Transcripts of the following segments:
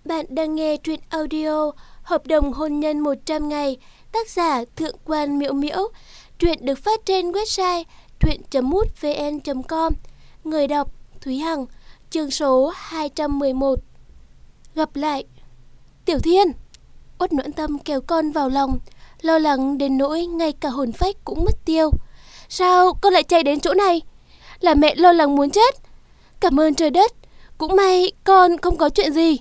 Bạn đang nghe truyện audio Hợp đồng hôn nhân 100 ngày, tác giả Thượng quan Miễu Miễu. Truyện được phát trên website truyện.mútvn.com. Người đọc Thúy Hằng. Chương số 211. Gặp lại. Tiểu Thiên. Uất Noãn Tâm kéo con vào lòng, lo lắng đến nỗi ngay cả hồn phách cũng mất tiêu. Sao con lại chạy đến chỗ này? Là mẹ lo lắng muốn chết. Cảm ơn trời đất, cũng may con không có chuyện gì.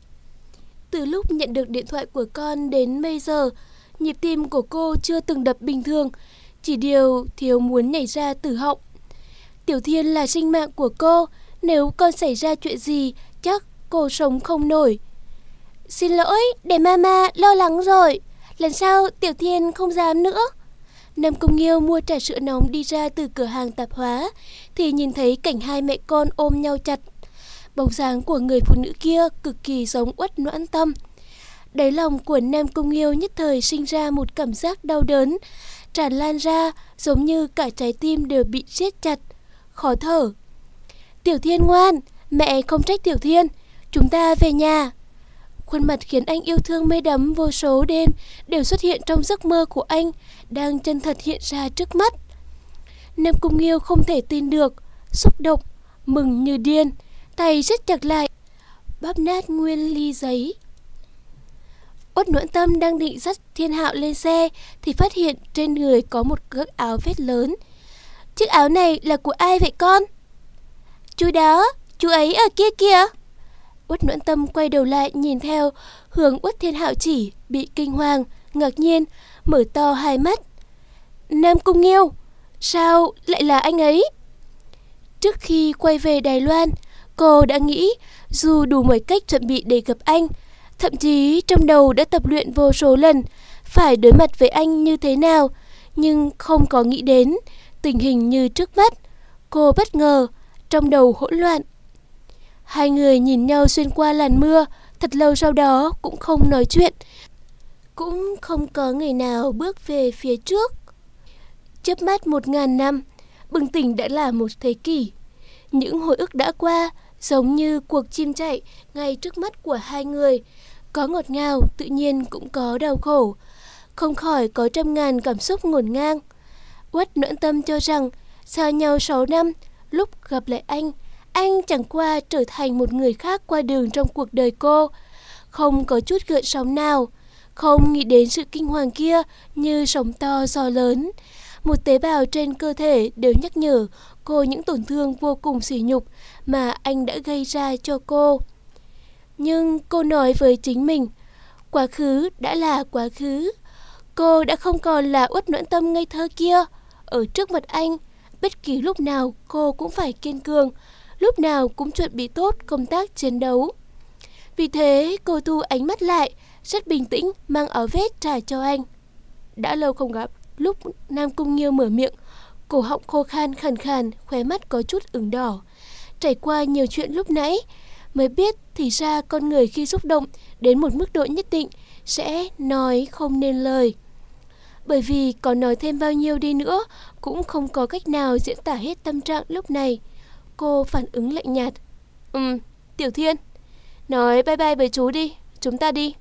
Từ lúc nhận được điện thoại của con đến bây giờ, nhịp tim của cô chưa từng đập bình thường, chỉ điều thiếu muốn nhảy ra từ họng. Tiểu Thiên là sinh mạng của cô, nếu con xảy ra chuyện gì chắc cô sống không nổi. Xin lỗi, để mama lo lắng rồi, lần sau Tiểu Thiên không dám nữa. Nam Cung Nghiêu mua trà sữa nóng đi ra từ cửa hàng tạp hóa thì nhìn thấy cảnh hai mẹ con ôm nhau chặt. Bóng dáng của người phụ nữ kia cực kỳ giống Uất Noãn Tâm. Đáy lòng của Nam Cung Nghiêu nhất thời sinh ra một cảm giác đau đớn, tràn lan ra giống như cả trái tim đều bị siết chặt, khó thở. Tiểu Thiên ngoan, mẹ không trách Tiểu Thiên, chúng ta về nhà. Khuôn mặt khiến anh yêu thương mê đắm vô số đêm đều xuất hiện trong giấc mơ của anh, đang chân thật hiện ra trước mắt. Nam Cung Nghiêu không thể tin được, xúc động, mừng như điên, tay siết chặt lại, bóp nát nguyên ly giấy. Uất Noãn Tâm đang định dắt Thiên Hạo lên xe thì phát hiện trên người có một gấc áo vết lớn. Chiếc áo này là của ai vậy con? Chú đó, chú ấy ở kia kìa. Uất Noãn Tâm quay đầu lại nhìn theo hướng Uất Thiên Hạo chỉ, bị kinh hoàng, ngạc nhiên, mở to hai mắt. Nam Cung Nghiêu, sao lại là anh ấy? Trước khi quay về Đài Loan, cô đã nghĩ dù đủ mọi cách chuẩn bị để gặp anh, thậm chí trong đầu đã tập luyện vô số lần phải đối mặt với anh như thế nào, nhưng không có nghĩ đến tình hình như trước mắt. Cô bất ngờ, trong đầu hỗn loạn. Hai người nhìn nhau xuyên qua làn mưa, thật lâu sau đó cũng không nói chuyện, cũng không có người nào bước về phía trước. Chớp mắt 1000 năm, bừng tỉnh đã là một thế kỷ. Những hồi ức đã qua giống như cuộc chim chạy ngay trước mắt của hai người, có ngọt ngào, tự nhiên cũng có đau khổ, không khỏi có trăm ngàn cảm xúc ngổn ngang. Uất Noãn Tâm cho rằng xa nhau 6 năm, lúc gặp lại anh chẳng qua trở thành một người khác qua đường trong cuộc đời cô, không có chút gợn sóng nào, không nghĩ đến sự kinh hoàng kia như sóng to gió lớn. Một tế bào trên cơ thể đều nhắc nhở cô những tổn thương vô cùng sỉ nhục mà anh đã gây ra cho cô. Nhưng cô nói với chính mình, quá khứ đã là quá khứ. Cô đã không còn là Uất Noãn Tâm ngây thơ kia. Ở trước mặt anh, bất kỳ lúc nào cô cũng phải kiên cường, lúc nào cũng chuẩn bị tốt công tác chiến đấu. Vì thế cô thu ánh mắt lại, rất bình tĩnh mang áo vest trả cho anh. Đã lâu không gặp. Lúc Nam Cung Nghiêu mở miệng, cổ họng khô khan khàn khàn, khóe mắt có chút ửng đỏ. Trải qua nhiều chuyện lúc nãy mới biết thì ra con người khi xúc động đến một mức độ nhất định sẽ nói không nên lời. Bởi vì có nói thêm bao nhiêu đi nữa cũng không có cách nào diễn tả hết tâm trạng lúc này. Cô phản ứng lạnh nhạt. Tiểu Thiên, nói bye bye với chú đi, chúng ta đi.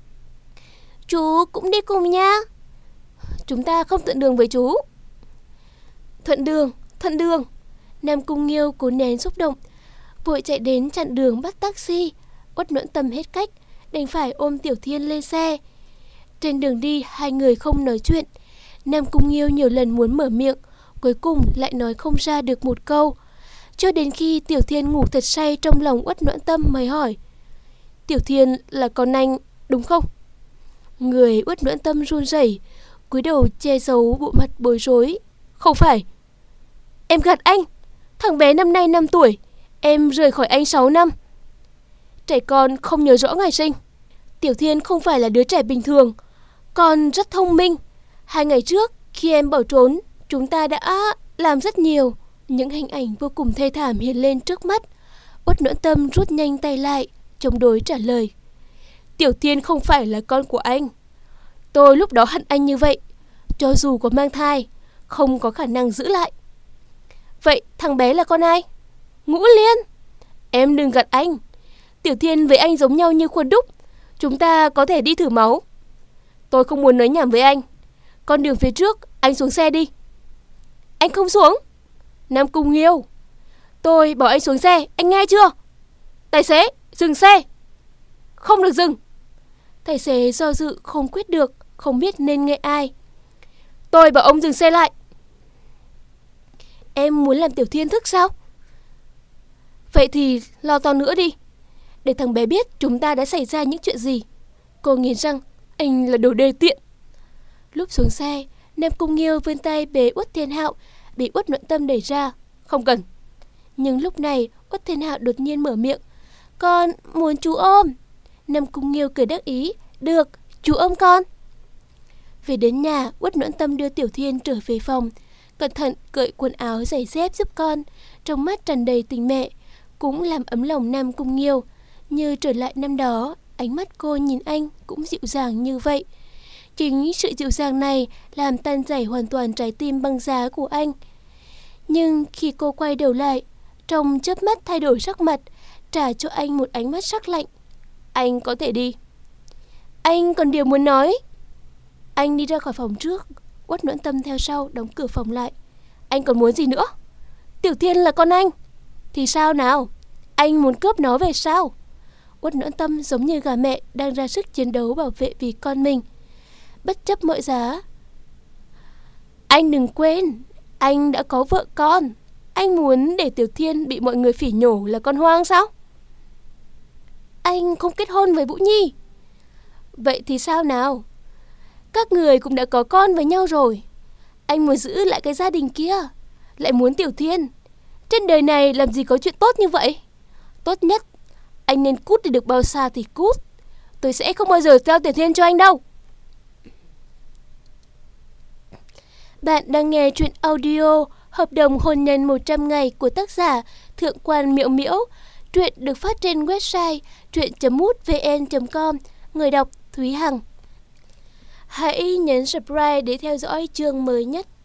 Chú cũng đi cùng nha. Chúng ta không thuận đường với chú. Thuận đường. Nam Cung Nghiêu cố nén xúc động, vội chạy đến chặn đường bắt taxi. Uất Noãn Tâm hết cách, đành phải ôm Tiểu Thiên lên xe. Trên đường đi hai người không nói chuyện. Nam Cung Nghiêu nhiều lần muốn mở miệng, cuối cùng lại nói không ra được một câu. Cho đến khi Tiểu Thiên ngủ thật say trong lòng Uất Noãn Tâm mới hỏi, Tiểu Thiên là con anh đúng không? Người Uất Noãn Tâm run rẩy, cúi đầu che giấu bộ mặt bối rối. Không phải. Em gạt anh. Thằng bé năm nay 5 tuổi, em rời khỏi anh 6 năm. Trẻ con không nhớ rõ ngày sinh. Tiểu Thiên không phải là đứa trẻ bình thường, con rất thông minh. 2 ngày trước khi em bỏ trốn, chúng ta đã làm rất nhiều. Những hình ảnh vô cùng thê thảm hiện lên trước mắt. Uất Noãn Tâm rút nhanh tay lại, chống đối trả lời. Tiểu Thiên không phải là con của anh. Tôi lúc đó hận anh như vậy, cho dù có mang thai, không có khả năng giữ lại. Vậy thằng bé là con ai? Ngũ Liên. Em đừng gạt anh. Tiểu Thiên với anh giống nhau như khuôn đúc. Chúng ta có thể đi thử máu. Tôi không muốn nói nhảm với anh. Con đường phía trước, anh xuống xe đi. Anh không xuống. Nam Cung Nghiêu, tôi bảo anh xuống xe, anh nghe chưa? Tài xế, dừng xe. Không được dừng. Tài xế do dự không quyết được, không biết nên nghe ai. Tôi bảo ông dừng xe lại. Em muốn làm Tiểu Thiên thức sao? Vậy thì lo to nữa đi, để thằng bé biết chúng ta đã xảy ra những chuyện gì. Cô nghiến răng, anh là đồ đê tiện. Lúc xuống xe, Nam Cung Nghiêu vươn tay bế Uất Thiên Hạo, bị Uất Noãn Tâm đẩy ra. Không cần. Nhưng lúc này Uất Thiên Hạo đột nhiên mở miệng. Con muốn chú ôm. Nam Cung Nghiêu cười đắc ý. Được, chú ôm con. Về đến nhà, Uất Noãn Tâm đưa Tiểu Thiên trở về phòng, cẩn thận cởi quần áo giày dép giúp con, trong mắt tràn đầy tình mẹ, cũng làm ấm lòng Nam Cung Nghiêu. Như trở lại năm đó, ánh mắt cô nhìn anh cũng dịu dàng như vậy. Chính sự dịu dàng này làm tan chảy hoàn toàn trái tim băng giá của anh. Nhưng khi cô quay đầu lại, trong chớp mắt thay đổi sắc mặt, trả cho anh một ánh mắt sắc lạnh. Anh có thể đi. Anh còn điều muốn nói. Anh đi ra khỏi phòng trước, Uất Noãn Tâm theo sau đóng cửa phòng lại. Anh còn muốn gì nữa? Tiểu Thiên là con anh. Thì sao nào? Anh muốn cướp nó về sao? Uất Noãn Tâm giống như gà mẹ đang ra sức chiến đấu bảo vệ vì con mình. Bất chấp mọi giá. Anh đừng quên, anh đã có vợ con. Anh muốn để Tiểu Thiên bị mọi người phỉ nhổ là con hoang sao? Anh không kết hôn với Vũ Nhi. Vậy thì sao nào? Các người cũng đã có con với nhau rồi. Anh muốn giữ lại cái gia đình kia, lại muốn Tiểu Thiên. Trên đời này làm gì có chuyện tốt như vậy? Tốt nhất anh nên cút để được bao xa thì cút. Tôi sẽ không bao giờ giao Tiểu Thiên cho anh đâu. Bạn đang nghe truyện audio Hợp đồng hôn nhân 100 ngày của tác giả Thượng quan Miễu Miễu. Truyện được phát trên website truyện.mútvn.com. Người đọc Thúy Hằng. Hãy nhấn subscribe để theo dõi chương mới nhất.